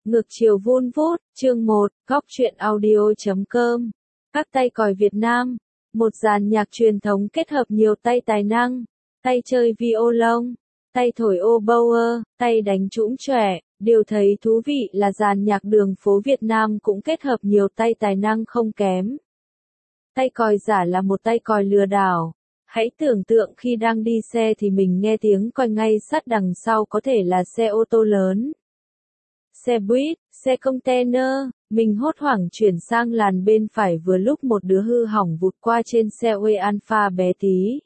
Ngược chiều vun vút, chương 1, góc truyện audio.com. Các tay còi Việt Nam, một dàn nhạc truyền thống kết hợp nhiều tay tài năng, tay chơi violon, tay thổi oboe, tay đánh trũng chỏe. Điều thấy thú vị là dàn nhạc đường phố Việt Nam cũng kết hợp nhiều tay tài năng không kém. Tay còi giả là một tay còi lừa đảo. Hãy tưởng tượng khi đang đi xe thì mình nghe tiếng còi ngay sát đằng sau, có thể là xe ô tô lớn, xe buýt, xe container. Mình hốt hoảng chuyển sang làn bên phải vừa lúc một đứa hư hỏng vụt qua trên xe Way Alpha bé tí.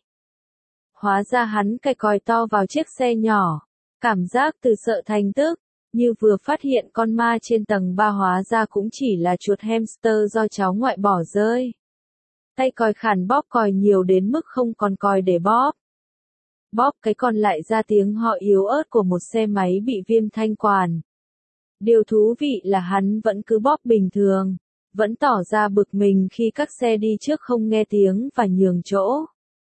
Hóa ra hắn cài còi to vào chiếc xe nhỏ. Cảm giác từ sợ thành tức, như vừa phát hiện con ma trên tầng 3, hóa ra cũng chỉ là chuột hamster do cháu ngoại bỏ rơi. Tay còi khản bóp còi nhiều đến mức không còn còi để bóp. Bóp cái còn lại ra tiếng họ yếu ớt của một xe máy bị viêm thanh quản. Điều thú vị là hắn vẫn cứ bóp bình thường, vẫn tỏ ra bực mình khi các xe đi trước không nghe tiếng và nhường chỗ.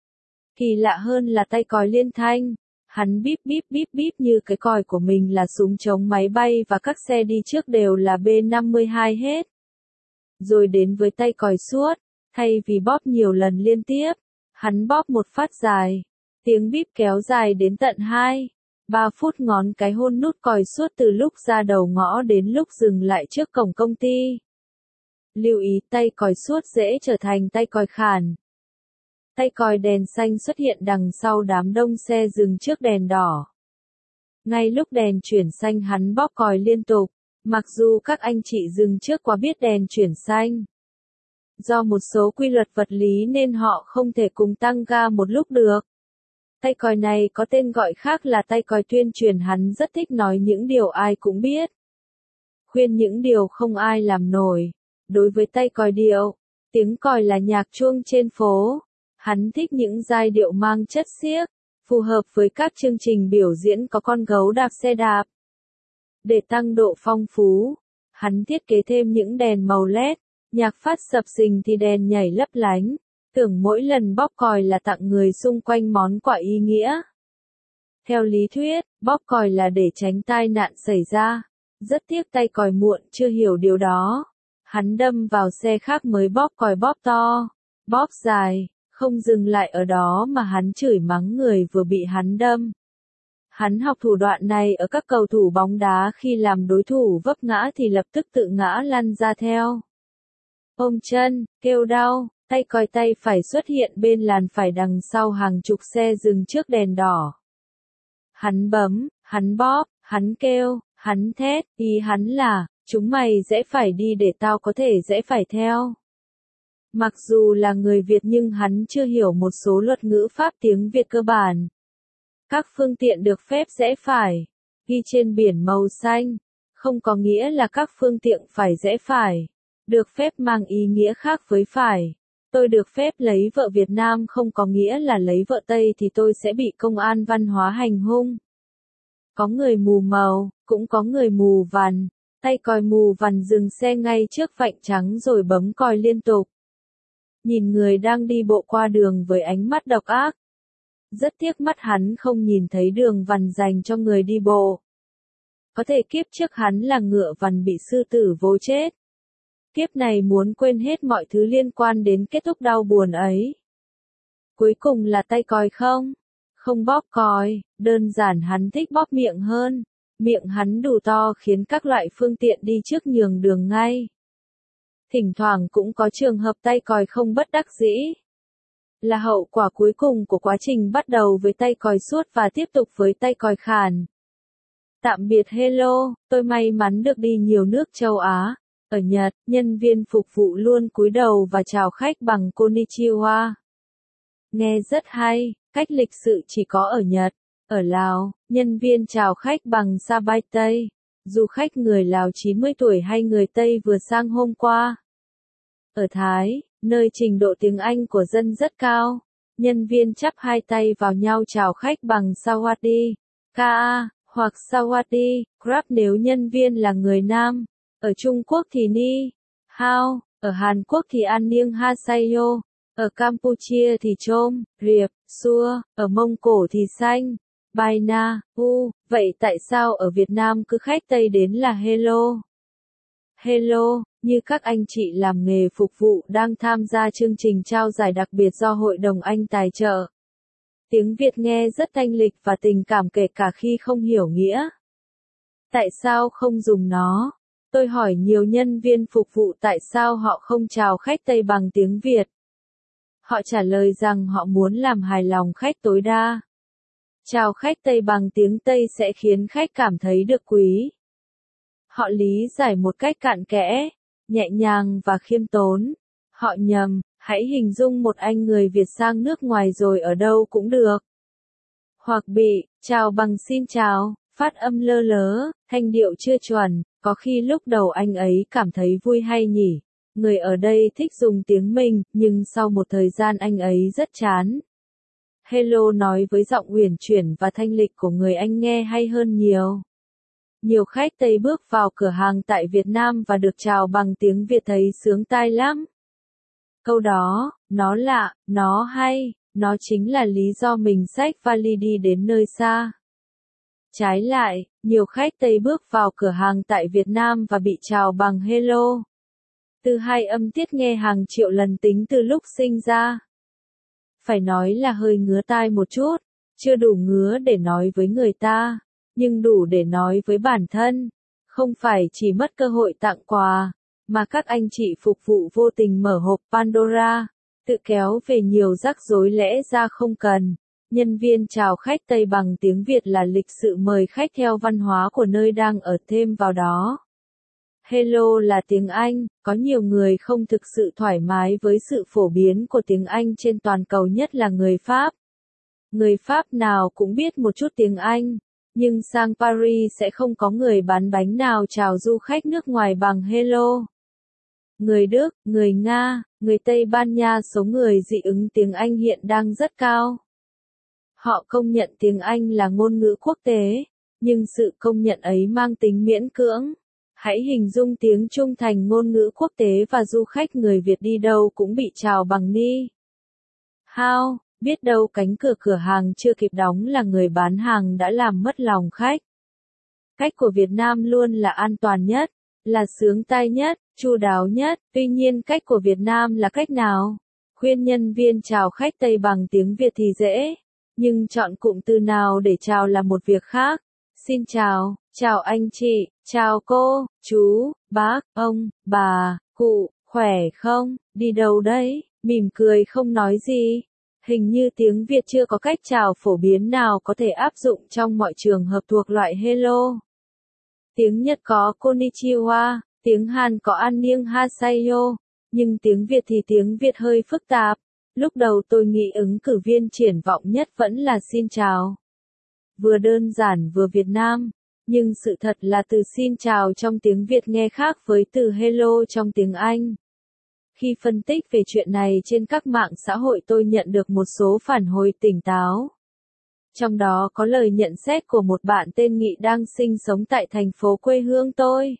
Kỳ lạ hơn là tay còi liên thanh, hắn bíp bíp bíp bíp như cái còi của mình là súng chống máy bay và các xe đi trước đều là B-52 hết. Rồi đến với tay còi suốt, thay vì bóp nhiều lần liên tiếp, hắn bóp một phát dài. Tiếng bíp kéo dài đến tận 2-3 phút, ngón cái hôn nút còi suốt từ lúc ra đầu ngõ đến lúc dừng lại trước cổng công ty. Lưu ý, tay còi suốt dễ trở thành tay còi khản. Tay còi đèn xanh xuất hiện đằng sau đám đông xe dừng trước đèn đỏ. Ngay lúc đèn chuyển xanh hắn bóp còi liên tục, mặc dù các anh chị dừng trước quá biết đèn chuyển xanh. Do một số quy luật vật lý nên họ không thể cùng tăng ga một lúc được. Tay còi này có tên gọi khác là tay còi tuyên truyền. Hắn rất thích nói những điều ai cũng biết, khuyên những điều không ai làm nổi. Đối với tay còi điệu, tiếng còi là nhạc chuông trên phố. Hắn thích những giai điệu mang chất xiếc, phù hợp với các chương trình biểu diễn có con gấu đạp xe đạp. Để tăng độ phong phú, hắn thiết kế thêm những đèn màu LED, nhạc phát sập sình thì đèn nhảy lấp lánh, tưởng mỗi lần bóp còi là tặng người xung quanh món quà ý nghĩa. Theo lý thuyết, bóp còi là để tránh tai nạn xảy ra. Rất tiếc tay còi muộn chưa hiểu điều đó. Hắn đâm vào xe khác mới bóp còi, bóp to, bóp dài. Không dừng lại ở đó mà hắn chửi mắng người vừa bị hắn đâm. Hắn học thủ đoạn này ở các cầu thủ bóng đá, khi làm đối thủ vấp ngã thì lập tức tự ngã lăn ra theo. Ôm chân, kêu đau. Tay còi tay phải xuất hiện bên làn phải đằng sau hàng chục xe dừng trước đèn đỏ. Hắn bấm, hắn bóp, hắn kêu, hắn thét, ý hắn là, chúng mày rẽ phải đi để tao có thể rẽ phải theo. Mặc dù là người Việt nhưng hắn chưa hiểu một số luật ngữ pháp tiếng Việt cơ bản. Các phương tiện được phép rẽ phải, ghi trên biển màu xanh, không có nghĩa là các phương tiện phải rẽ phải. Được phép mang ý nghĩa khác với phải. Tôi được phép lấy vợ Việt Nam không có nghĩa là lấy vợ Tây thì tôi sẽ bị công an văn hóa hành hung. Có người mù màu, cũng có người mù vằn. Tay còi mù vằn dừng xe ngay trước vạch trắng rồi bấm còi liên tục. Nhìn người đang đi bộ qua đường với ánh mắt độc ác. Rất tiếc mắt hắn không nhìn thấy đường vằn dành cho người đi bộ. Có thể kiếp trước hắn là ngựa vằn bị sư tử vồ chết. Kiếp này muốn quên hết mọi thứ liên quan đến kết thúc đau buồn ấy. Cuối cùng là tay còi không bóp còi, đơn giản hắn thích bóp miệng hơn. Miệng hắn đủ to khiến các loại phương tiện đi trước nhường đường ngay. Thỉnh thoảng cũng có trường hợp tay còi không bất đắc dĩ. Là hậu quả cuối cùng của quá trình bắt đầu với tay còi suốt và tiếp tục với tay còi khản. Tạm biệt hello, tôi may mắn được đi nhiều nước châu Á. Ở Nhật, nhân viên phục vụ luôn cúi đầu và chào khách bằng konnichiwa. Nghe rất hay, cách lịch sự chỉ có ở Nhật. Ở Lào, nhân viên chào khách bằng sabaitei. Du khách người Lào 90 tuổi hay người Tây vừa sang hôm qua. Ở Thái, nơi trình độ tiếng Anh của dân rất cao, nhân viên chắp hai tay vào nhau chào khách bằng sawadi, ka, hoặc sawadi, krap nếu nhân viên là người Nam. Ở Trung Quốc thì ni, hao, ở Hàn Quốc thì annyeonghaseyo, ở Campuchia thì chôm, riệp, xua, ở Mông Cổ thì xanh, Bye na, vậy tại sao ở Việt Nam cứ khách Tây đến là hello? Hello, như các anh chị làm nghề phục vụ đang tham gia chương trình trao giải đặc biệt do Hội đồng Anh tài trợ. Tiếng Việt nghe rất thanh lịch và tình cảm kể cả khi không hiểu nghĩa. Tại sao không dùng nó? Tôi hỏi nhiều nhân viên phục vụ tại sao họ không chào khách Tây bằng tiếng Việt. Họ trả lời rằng họ muốn làm hài lòng khách tối đa. Chào khách Tây bằng tiếng Tây sẽ khiến khách cảm thấy được quý. Họ lý giải một cách cặn kẽ, nhẹ nhàng và khiêm tốn. Họ nhầm, hãy hình dung một anh người Việt sang nước ngoài rồi ở đâu cũng được. Hoặc bị, chào bằng xin chào, phát âm lơ lớ, thanh điệu chưa chuẩn, có khi lúc đầu anh ấy cảm thấy vui hay nhỉ. Người ở đây thích dùng tiếng mình, nhưng sau một thời gian anh ấy rất chán. Hello nói với giọng uyển chuyển và thanh lịch của người Anh nghe hay hơn nhiều. Nhiều khách Tây bước vào cửa hàng tại Việt Nam và được chào bằng tiếng Việt thấy sướng tai lắm. Câu đó, nó lạ, nó hay, nó chính là lý do mình xách vali đi đến nơi xa. Trái lại, nhiều khách Tây bước vào cửa hàng tại Việt Nam và bị chào bằng hello. Từ hai âm tiết nghe hàng triệu lần tính từ lúc sinh ra. Phải nói là hơi ngứa tai một chút, chưa đủ ngứa để nói với người ta, nhưng đủ để nói với bản thân. Không phải chỉ mất cơ hội tặng quà, mà các anh chị phục vụ vô tình mở hộp Pandora, tự kéo về nhiều rắc rối lẽ ra không cần. Nhân viên chào khách Tây bằng tiếng Việt là lịch sự mời khách theo văn hóa của nơi đang ở thêm vào đó. Hello là tiếng Anh, có nhiều người không thực sự thoải mái với sự phổ biến của tiếng Anh trên toàn cầu, nhất là người Pháp. Người Pháp nào cũng biết một chút tiếng Anh, nhưng sang Paris sẽ không có người bán bánh nào chào du khách nước ngoài bằng hello. Người Đức, người Nga, người Tây Ban Nha, số người dị ứng tiếng Anh hiện đang rất cao. Họ công nhận tiếng Anh là ngôn ngữ quốc tế, nhưng sự công nhận ấy mang tính miễn cưỡng. Hãy hình dung tiếng Trung thành ngôn ngữ quốc tế và du khách người Việt đi đâu cũng bị chào bằng ni. Hao, biết đâu cánh cửa hàng chưa kịp đóng là người bán hàng đã làm mất lòng khách. Cách của Việt Nam luôn là an toàn nhất, là sướng tai nhất, chu đáo nhất. Tuy nhiên cách của Việt Nam là cách nào? Khuyên nhân viên chào khách Tây bằng tiếng Việt thì dễ, nhưng chọn cụm từ nào để chào là một việc khác. Xin chào, chào anh chị, chào cô, chú, bác, ông, bà, cụ, khỏe không, đi đâu đấy, mỉm cười không nói gì. Hình như tiếng Việt chưa có cách chào phổ biến nào có thể áp dụng trong mọi trường hợp thuộc loại hello. Tiếng Nhật có konnichiwa, tiếng Hàn có annyeonghaseyo, nhưng tiếng Việt thì tiếng Việt hơi phức tạp. Lúc đầu tôi nghĩ ứng cử viên triển vọng nhất vẫn là xin chào. Vừa đơn giản vừa Việt Nam, nhưng sự thật là từ xin chào trong tiếng Việt nghe khác với từ hello trong tiếng Anh. Khi phân tích về chuyện này trên các mạng xã hội, tôi nhận được một số phản hồi tỉnh táo. Trong đó có lời nhận xét của một bạn tên Nghị đang sinh sống tại thành phố quê hương tôi.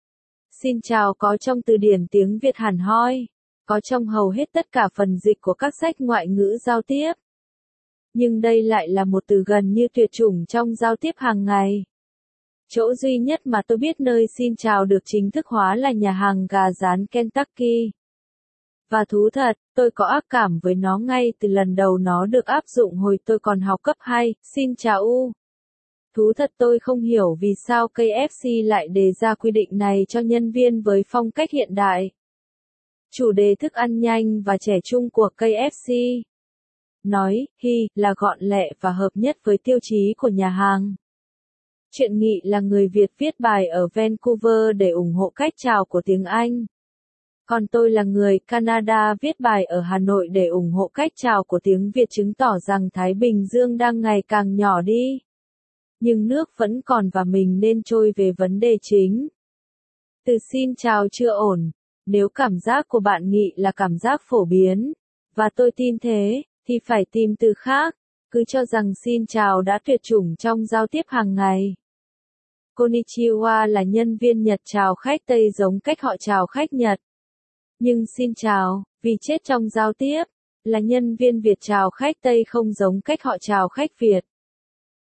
Xin chào có trong từ điển tiếng Việt hẳn hoi, có trong hầu hết tất cả phần dịch của các sách ngoại ngữ giao tiếp. Nhưng đây lại là một từ gần như tuyệt chủng trong giao tiếp hàng ngày. Chỗ duy nhất mà tôi biết nơi xin chào được chính thức hóa là nhà hàng gà rán Kentucky. Và thú thật, tôi có ác cảm với nó ngay từ lần đầu nó được áp dụng hồi tôi còn học cấp 2, xin chào u. Thú thật tôi không hiểu vì sao KFC lại đề ra quy định này cho nhân viên với phong cách hiện đại. Chủ đề thức ăn nhanh và trẻ trung của KFC nói, là gọn lẹ và hợp nhất với tiêu chí của nhà hàng. Chuyện Nghị là người Việt viết bài ở Vancouver để ủng hộ cách chào của tiếng Anh. Còn tôi là người Canada viết bài ở Hà Nội để ủng hộ cách chào của tiếng Việt, chứng tỏ rằng Thái Bình Dương đang ngày càng nhỏ đi. Nhưng nước vẫn còn và mình nên trôi về vấn đề chính. Từ xin chào chưa ổn. Nếu cảm giác của bạn Nghị là cảm giác phổ biến, và tôi tin thế, thì phải tìm từ khác. Cứ cho rằng xin chào đã tuyệt chủng trong giao tiếp hàng ngày. Konnichiwa là nhân viên Nhật chào khách Tây giống cách họ chào khách Nhật. Nhưng xin chào, vì chết trong giao tiếp, là nhân viên Việt chào khách Tây không giống cách họ chào khách Việt.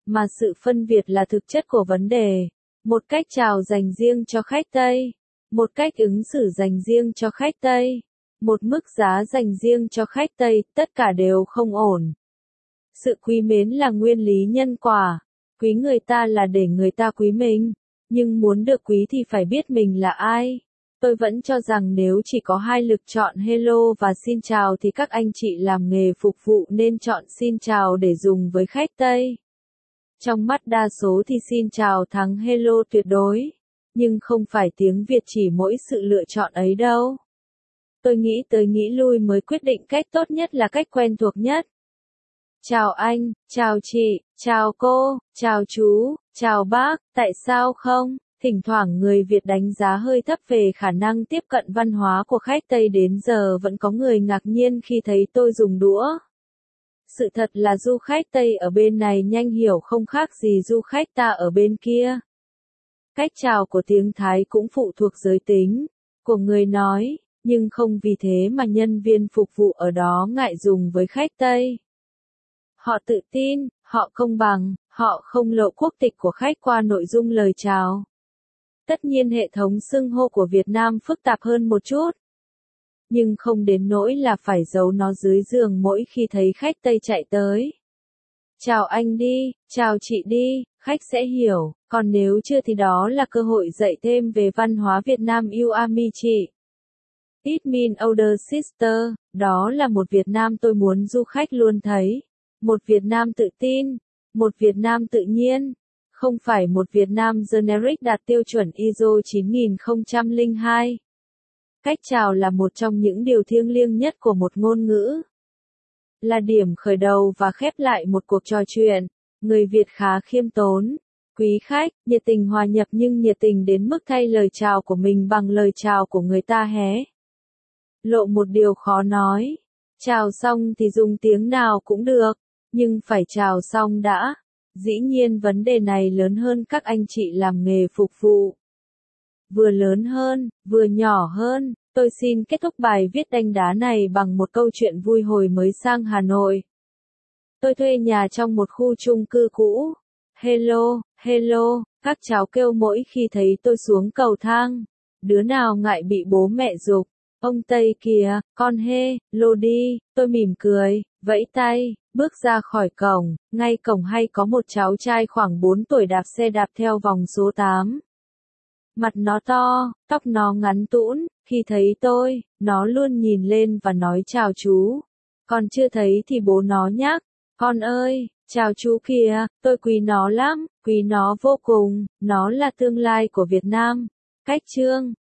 mà sự phân biệt là thực chất của vấn đề. Một cách chào dành riêng cho khách Tây, một cách ứng xử dành riêng cho khách Tây, một mức giá dành riêng cho khách Tây, tất cả đều không ổn. Sự quý mến là nguyên lý nhân quả, quý người ta là để người ta quý mình, nhưng muốn được quý thì phải biết mình là ai. Tôi vẫn cho rằng nếu chỉ có hai lựa chọn hello và xin chào thì các anh chị làm nghề phục vụ nên chọn xin chào để dùng với khách Tây. Trong mắt đa số thì xin chào thắng hello tuyệt đối, nhưng không phải tiếng Việt chỉ mỗi sự lựa chọn ấy đâu. Tôi nghĩ tới nghĩ lui mới quyết định cách tốt nhất là cách quen thuộc nhất. Chào anh, chào chị, chào cô, chào chú, chào bác, tại sao không? Thỉnh thoảng người Việt đánh giá hơi thấp về khả năng tiếp cận văn hóa của khách Tây, đến giờ vẫn có người ngạc nhiên khi thấy tôi dùng đũa. Sự thật là du khách Tây ở bên này nhanh hiểu không khác gì du khách ta ở bên kia. Cách chào của tiếng Thái cũng phụ thuộc giới tính của người nói, nhưng không vì thế mà nhân viên phục vụ ở đó ngại dùng với khách Tây. Họ tự tin, họ công bằng, họ không lộ quốc tịch của khách qua nội dung lời chào. Tất nhiên hệ thống xưng hô của Việt Nam phức tạp hơn một chút, nhưng không đến nỗi là phải giấu nó dưới giường mỗi khi thấy khách Tây chạy tới. Chào anh đi, chào chị đi, khách sẽ hiểu, còn nếu chưa thì đó là cơ hội dạy thêm về văn hóa Việt Nam. You are me chị. It mean older sister, đó là một Việt Nam tôi muốn du khách luôn thấy. Một Việt Nam tự tin, một Việt Nam tự nhiên, không phải một Việt Nam generic đạt tiêu chuẩn ISO 9002. Cách chào là một trong những điều thiêng liêng nhất của một ngôn ngữ. Là điểm khởi đầu và khép lại một cuộc trò chuyện. Người Việt khá khiêm tốn, quý khách, nhiệt tình hòa nhập nhưng nhiệt tình đến mức thay lời chào của mình bằng lời chào của người ta hé. Lộ một điều khó nói. Chào xong thì dùng tiếng nào cũng được, nhưng phải chào xong đã. Dĩ nhiên vấn đề này lớn hơn các anh chị làm nghề phục vụ. Vừa lớn hơn, vừa nhỏ hơn. Tôi xin kết thúc bài viết đanh đá này bằng một câu chuyện vui. Hồi mới sang Hà Nội, tôi thuê nhà trong một khu chung cư cũ. Hello, hello, các cháu kêu mỗi khi thấy tôi xuống cầu thang. Đứa nào ngại bị bố mẹ giục. Ông Tây kìa, con hê, lô đi. Tôi mỉm cười, vẫy tay, bước ra khỏi cổng. Ngay cổng hay có một cháu trai khoảng 4 tuổi đạp xe đạp theo vòng số 8. Mặt nó to, tóc nó ngắn tũn, khi thấy tôi, nó luôn nhìn lên và nói chào chú. Còn chưa thấy thì bố nó nhắc, con ơi, chào chú kìa, tôi quý nó lắm, quý nó vô cùng, nó là tương lai của Việt Nam. Cách chương